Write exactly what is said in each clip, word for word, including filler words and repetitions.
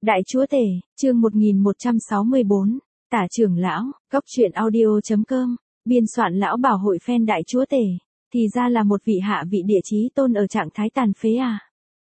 Đại chúa tể, chương một nghìn một trăm sáu mươi bốn, Tả trưởng lão, Cóc truyện audio chấm com, biên soạn lão bảo hội fan đại chúa tể, thì ra là một vị hạ vị địa chí tôn ở trạng thái tàn phế à.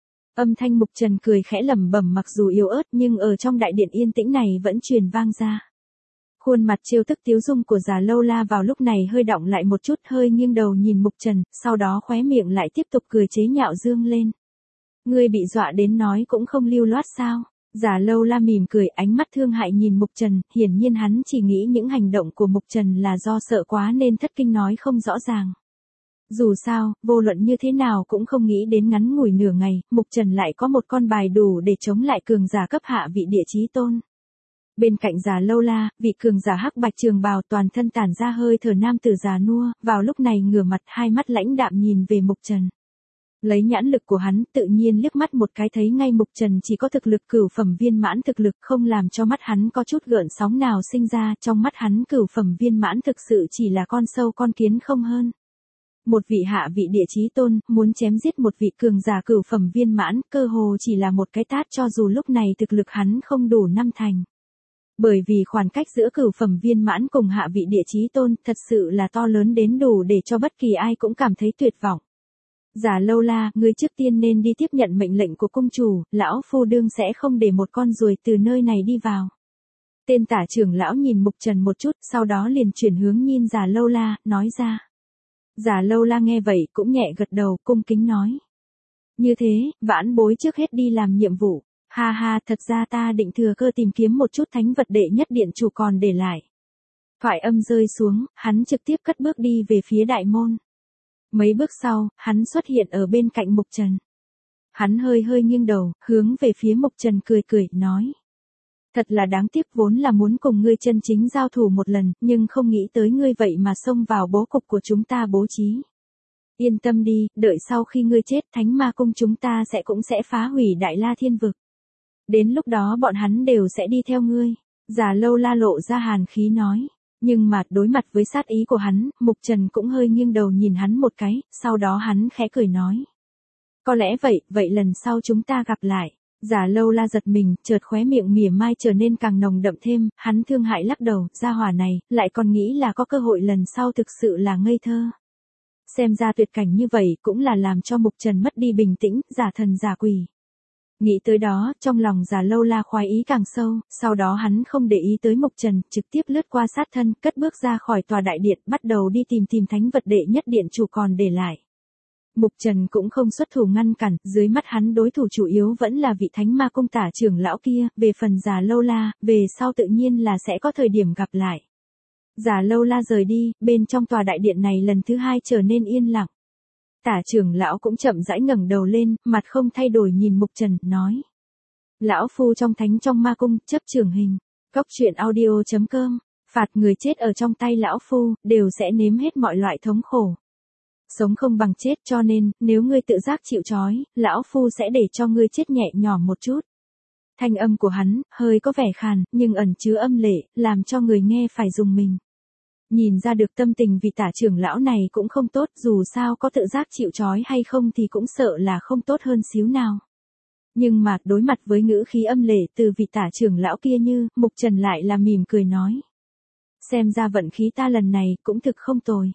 Âm thanh Mục Trần cười khẽ lẩm bẩm mặc dù yếu ớt nhưng ở trong đại điện yên tĩnh này vẫn truyền vang ra. Khuôn mặt trêu tức tiếu dung của Già Lâu La vào lúc này hơi đọng lại một chút, hơi nghiêng đầu nhìn Mục Trần, sau đó khóe miệng lại tiếp tục cười chế nhạo dương lên. Ngươi bị dọa đến nói cũng không lưu loát sao? Già Lâu La mỉm cười, ánh mắt thương hại nhìn Mục Trần, hiển nhiên hắn chỉ nghĩ những hành động của Mục Trần là do sợ quá nên thất kinh nói không rõ ràng. Dù sao, vô luận như thế nào cũng không nghĩ đến ngắn ngủi nửa ngày, Mục Trần lại có một con bài đủ để chống lại cường giả cấp hạ vị địa chí tôn. Bên cạnh Già Lâu La, vị cường giả hắc bạch trường bào toàn thân tản ra hơi thở nam tử già nua, vào lúc này ngửa mặt hai mắt lãnh đạm nhìn về Mục Trần. Lấy nhãn lực của hắn, tự nhiên liếc mắt một cái thấy ngay Mục Trần chỉ có thực lực cửu phẩm viên mãn, thực lực không làm cho mắt hắn có chút gợn sóng nào sinh ra, trong mắt hắn cửu phẩm viên mãn thực sự chỉ là con sâu con kiến không hơn. Một vị hạ vị địa chí tôn, muốn chém giết một vị cường giả cửu phẩm viên mãn, cơ hồ chỉ là một cái tát cho dù lúc này thực lực hắn không đủ năm thành. Bởi vì khoảng cách giữa cửu phẩm viên mãn cùng hạ vị địa chí tôn thật sự là to lớn đến đủ để cho bất kỳ ai cũng cảm thấy tuyệt vọng. Già Lâu La, ngươi trước tiên nên đi tiếp nhận mệnh lệnh của cung chủ, lão phu đương sẽ không để một con ruồi từ nơi này đi vào. Tên Tả trưởng lão nhìn Mục Trần một chút, sau đó liền chuyển hướng nhìn Già Lâu La, nói ra. Già Lâu La nghe vậy cũng nhẹ gật đầu, cung kính nói. Như thế, vãn bối trước hết đi làm nhiệm vụ. Ha ha, thật ra ta định thừa cơ tìm kiếm một chút thánh vật đệ nhất điện chủ còn để lại. Thoại âm rơi xuống, hắn trực tiếp cất bước đi về phía đại môn. Mấy bước sau, hắn xuất hiện ở bên cạnh Mục Trần. Hắn hơi hơi nghiêng đầu, hướng về phía Mục Trần cười cười, nói. Thật là đáng tiếc, vốn là muốn cùng ngươi chân chính giao thủ một lần, nhưng không nghĩ tới ngươi vậy mà xông vào bố cục của chúng ta bố trí. Yên tâm đi, đợi sau khi ngươi chết, Thánh Ma Cung chúng ta sẽ cũng sẽ phá hủy Đại La Thiên Vực. Đến lúc đó bọn hắn đều sẽ đi theo ngươi. Già Lâu La lộ ra hàn khí nói. Nhưng mà đối mặt với sát ý của hắn, Mục Trần cũng hơi nghiêng đầu nhìn hắn một cái, sau đó hắn khẽ cười nói. Có lẽ vậy, vậy lần sau chúng ta gặp lại. Già Lâu La giật mình, chợt khóe miệng mỉa mai trở nên càng nồng đậm thêm, hắn thương hại lắc đầu, gia hỏa này, lại còn nghĩ là có cơ hội lần sau, thực sự là ngây thơ. Xem ra tuyệt cảnh như vậy cũng là làm cho Mục Trần mất đi bình tĩnh, giả thần giả quỷ. Nghĩ tới đó, trong lòng Già Lâu La khoái ý càng sâu, sau đó hắn không để ý tới Mục Trần, trực tiếp lướt qua sát thân, cất bước ra khỏi tòa đại điện, bắt đầu đi tìm tìm thánh vật đệ nhất điện chủ còn để lại. Mục Trần cũng không xuất thủ ngăn cản, dưới mắt hắn đối thủ chủ yếu vẫn là vị Thánh Ma Cung Tả trưởng lão kia, về phần Già Lâu La, về sau tự nhiên là sẽ có thời điểm gặp lại. Già Lâu La rời đi, bên trong tòa đại điện này lần thứ hai trở nên yên lặng. Tả trưởng lão cũng chậm rãi ngẩng đầu lên, mặt không thay đổi nhìn Mục Trần, nói. Lão phu trong thánh trong ma cung, chấp trưởng hình. Cóc truyện audio chấm com, phạt người chết ở trong tay lão phu, đều sẽ nếm hết mọi loại thống khổ. Sống không bằng chết, cho nên, nếu ngươi tự giác chịu trói, lão phu sẽ để cho ngươi chết nhẹ nhõm một chút. Thanh âm của hắn, hơi có vẻ khàn, nhưng ẩn chứa âm lệ, làm cho người nghe phải rùng mình. Nhìn ra được tâm tình vị Tả trưởng lão này cũng không tốt, dù sao có tự giác chịu trói hay không thì cũng sợ là không tốt hơn xíu nào. Nhưng mà, đối mặt với ngữ khí âm lệ từ vị Tả trưởng lão kia như, Mục Trần lại là mỉm cười nói. Xem ra vận khí ta lần này cũng thực không tồi.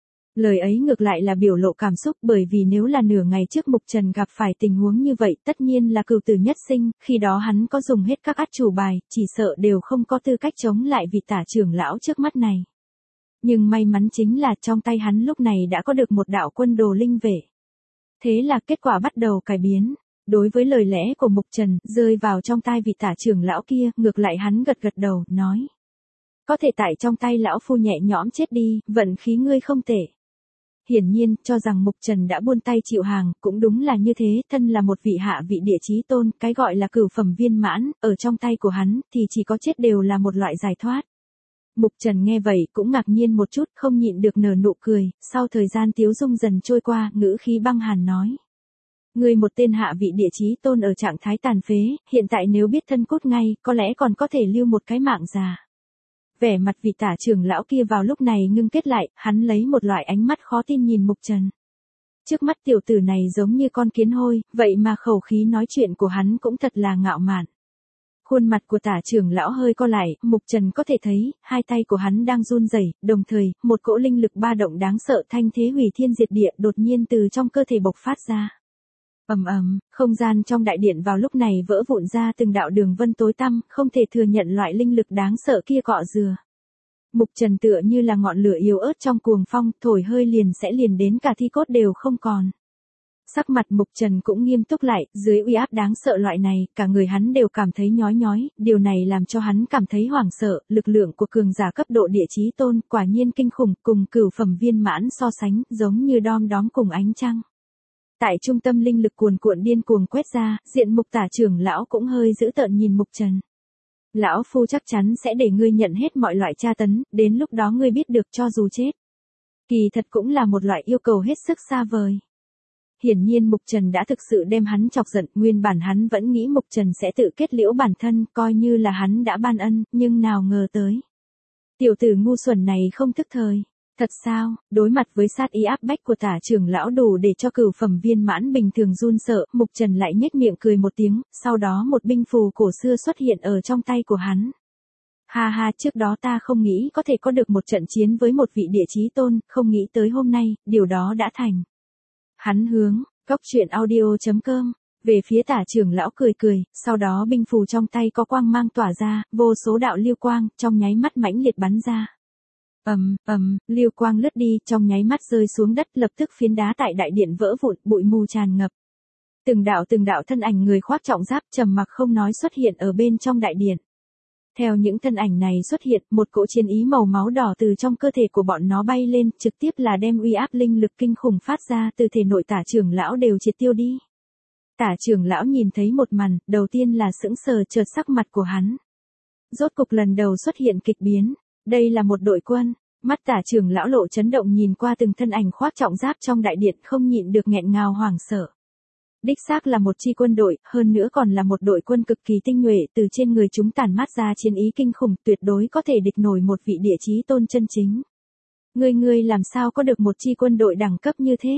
Lời ấy ngược lại là biểu lộ cảm xúc, bởi vì nếu là nửa ngày trước Mục Trần gặp phải tình huống như vậy, tất nhiên là cửu tử nhất sinh, khi đó hắn có dùng hết các át chủ bài, chỉ sợ đều không có tư cách chống lại vị Tả trưởng lão trước mắt này. Nhưng may mắn chính là trong tay hắn lúc này đã có được một đạo quân đồ linh vệ. Thế là kết quả bắt đầu cải biến. Đối với lời lẽ của Mục Trần, rơi vào trong tai vị Tả trưởng lão kia, ngược lại hắn gật gật đầu, nói. Có thể tại trong tay lão phu nhẹ nhõm chết đi, vận khí ngươi không tệ. Hiển nhiên, cho rằng Mục Trần đã buôn tay chịu hàng, cũng đúng là như thế, thân là một vị hạ vị địa chí tôn, cái gọi là cửu phẩm viên mãn, ở trong tay của hắn, thì chỉ có chết đều là một loại giải thoát. Mục Trần nghe vậy cũng ngạc nhiên một chút, không nhịn được nở nụ cười, sau thời gian tiếu dung dần trôi qua, ngữ khí băng hàn nói. Ngươi một tên hạ vị địa chí tôn ở trạng thái tàn phế, hiện tại nếu biết thân cốt ngay, có lẽ còn có thể lưu một cái mạng già. Vẻ mặt vị Tả trưởng lão kia vào lúc này ngưng kết lại, hắn lấy một loại ánh mắt khó tin nhìn Mục Trần. Trước mắt tiểu tử này giống như con kiến hôi, vậy mà khẩu khí nói chuyện của hắn cũng thật là ngạo mạn. Khuôn mặt của Tả trưởng lão hơi co lại, Mục Trần có thể thấy, hai tay của hắn đang run rẩy, đồng thời, một cỗ linh lực ba động đáng sợ thanh thế hủy thiên diệt địa đột nhiên từ trong cơ thể bộc phát ra. Ầm ầm, không gian trong đại điện vào lúc này vỡ vụn ra từng đạo đường vân tối tăm, không thể thừa nhận loại linh lực đáng sợ kia cọ rửa. Mục Trần tựa như là ngọn lửa yếu ớt trong cuồng phong, thổi hơi liền sẽ liền đến cả thi cốt đều không còn. Sắc mặt Mục Trần cũng nghiêm túc lại, dưới uy áp đáng sợ loại này, cả người hắn đều cảm thấy nhói nhói, điều này làm cho hắn cảm thấy hoảng sợ, lực lượng của cường giả cấp độ địa chí tôn, quả nhiên kinh khủng, cùng cửu phẩm viên mãn so sánh, giống như đom đóm cùng ánh trăng. Tại trung tâm linh lực cuồn cuộn điên cuồng quét ra, diện Mục Tả trưởng lão cũng hơi dữ tợn nhìn Mục Trần. Lão phu chắc chắn sẽ để ngươi nhận hết mọi loại tra tấn, đến lúc đó ngươi biết được cho dù chết. Kỳ thật cũng là một loại yêu cầu hết sức xa vời. Hiển nhiên Mục Trần đã thực sự đem hắn chọc giận, nguyên bản hắn vẫn nghĩ Mục Trần sẽ tự kết liễu bản thân, coi như là hắn đã ban ân, nhưng nào ngờ tới. Tiểu tử ngu xuẩn này không thức thời. Thật sao, đối mặt với sát ý áp bách của Tả trưởng lão đủ để cho cửu phẩm viên mãn bình thường run sợ, Mục Trần lại nhếch miệng cười một tiếng, sau đó một binh phù cổ xưa xuất hiện ở trong tay của hắn. Ha ha, trước đó ta không nghĩ có thể có được một trận chiến với một vị địa chí tôn, không nghĩ tới hôm nay, điều đó đã thành. Hắn hướng, góc truyện audio chấm com, về phía Tả trưởng lão cười cười, sau đó binh phù trong tay có quang mang tỏa ra, vô số đạo lưu quang, trong nháy mắt mãnh liệt bắn ra. Ầm, ầm, lưu quang lướt đi, trong nháy mắt rơi xuống đất, lập tức phiến đá tại đại điện vỡ vụn, bụi mù tràn ngập. Từng đạo từng đạo thân ảnh người khoác trọng giáp trầm mặc không nói xuất hiện ở bên trong đại điện. Theo những thân ảnh này xuất hiện, một cỗ chiến ý màu máu đỏ từ trong cơ thể của bọn nó bay lên, trực tiếp là đem uy áp linh lực kinh khủng phát ra từ thể nội Tả trưởng lão đều triệt tiêu đi. Tả trưởng lão nhìn thấy một màn, đầu tiên là sững sờ, chợt sắc mặt của hắn. Rốt cục lần đầu xuất hiện kịch biến. Đây là một đội quân, mắt Tả trưởng lão lộ chấn động nhìn qua từng thân ảnh khoác trọng giáp trong đại điện không nhịn được nghẹn ngào hoảng sợ. Đích xác là một chi quân đội, hơn nữa còn là một đội quân cực kỳ tinh nhuệ, từ trên người chúng tản mát ra chiến ý kinh khủng, tuyệt đối có thể địch nổi một vị địa chí tôn chân chính. Ngươi ngươi làm sao có được một chi quân đội đẳng cấp như thế?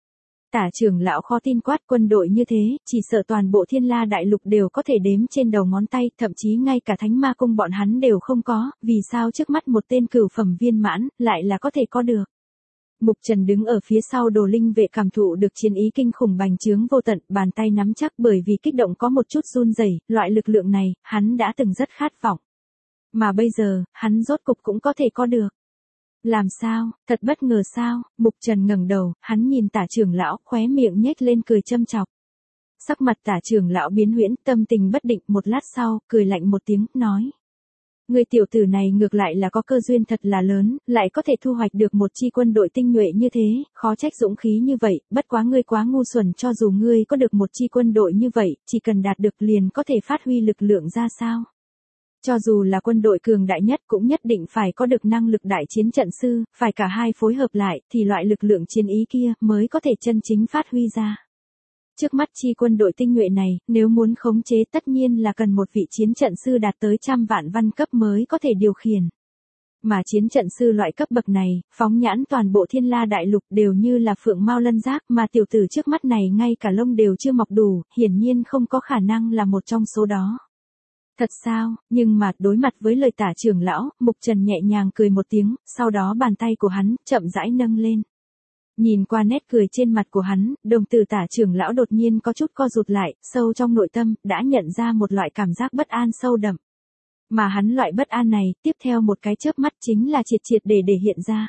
Tả trưởng lão khó tin quát, quân đội như thế, chỉ sợ toàn bộ Thiên La đại lục đều có thể đếm trên đầu ngón tay, thậm chí ngay cả Thánh Ma cung bọn hắn đều không có, vì sao trước mắt một tên cửu phẩm viên mãn, lại là có thể có được. Mục Trần đứng ở phía sau Đồ Linh vệ cảm thụ được chiến ý kinh khủng bành trướng vô tận, bàn tay nắm chắc bởi vì kích động có một chút run rẩy, loại lực lượng này, hắn đã từng rất khát vọng. Mà bây giờ, hắn rốt cục cũng có thể có được. Làm sao, thật bất ngờ sao, Mục Trần ngẩng đầu, hắn nhìn Tả trưởng lão, khóe miệng nhếch lên cười châm chọc. Sắc mặt Tả trưởng lão biến huyễn, tâm tình bất định, một lát sau, cười lạnh một tiếng, nói. Người tiểu tử này ngược lại là có cơ duyên thật là lớn, lại có thể thu hoạch được một chi quân đội tinh nhuệ như thế, khó trách dũng khí như vậy, bất quá ngươi quá ngu xuẩn, cho dù ngươi có được một chi quân đội như vậy, chỉ cần đạt được liền có thể phát huy lực lượng ra sao. Cho dù là quân đội cường đại nhất cũng nhất định phải có được năng lực đại chiến trận sư, phải cả hai phối hợp lại, thì loại lực lượng chiến ý kia mới có thể chân chính phát huy ra. Trước mắt chi quân đội tinh nhuệ này, nếu muốn khống chế tất nhiên là cần một vị chiến trận sư đạt tới trăm vạn văn cấp mới có thể điều khiển. Mà chiến trận sư loại cấp bậc này, phóng nhãn toàn bộ Thiên La đại lục đều như là phượng mao lân giác, mà tiểu tử trước mắt này ngay cả lông đều chưa mọc đủ, hiển nhiên không có khả năng là một trong số đó. Thật sao, nhưng mà đối mặt với lời Tả trưởng lão, Mục Trần nhẹ nhàng cười một tiếng, sau đó bàn tay của hắn chậm rãi nâng lên. Nhìn qua nét cười trên mặt của hắn, đồng tử Tả trưởng lão đột nhiên có chút co rụt lại, sâu trong nội tâm, đã nhận ra một loại cảm giác bất an sâu đậm. Mà hắn loại bất an này, tiếp theo một cái chớp mắt chính là triệt triệt để để hiện ra.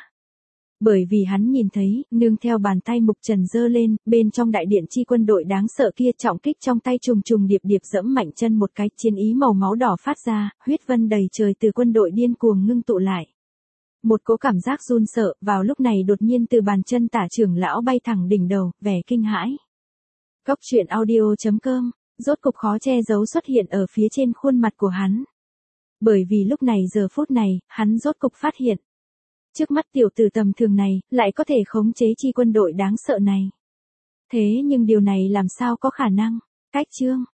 Bởi vì hắn nhìn thấy, nương theo bàn tay Mục Trần giơ lên, bên trong đại điện chi quân đội đáng sợ kia trọng kích trong tay trùng trùng điệp điệp giẫm mạnh chân một cái, chiến ý màu máu đỏ phát ra, huyết vân đầy trời từ quân đội điên cuồng ngưng tụ lại. Một cỗ cảm giác run sợ, vào lúc này đột nhiên từ bàn chân Tả trưởng lão bay thẳng đỉnh đầu, vẻ kinh hãi. Góc truyện audio chấm com, rốt cục khó che giấu xuất hiện ở phía trên khuôn mặt của hắn. Bởi vì lúc này giờ phút này, hắn rốt cục phát hiện. Trước mắt tiểu tử tầm thường này, lại có thể khống chế chi quân đội đáng sợ này. Thế nhưng điều này làm sao có khả năng? Cách chương,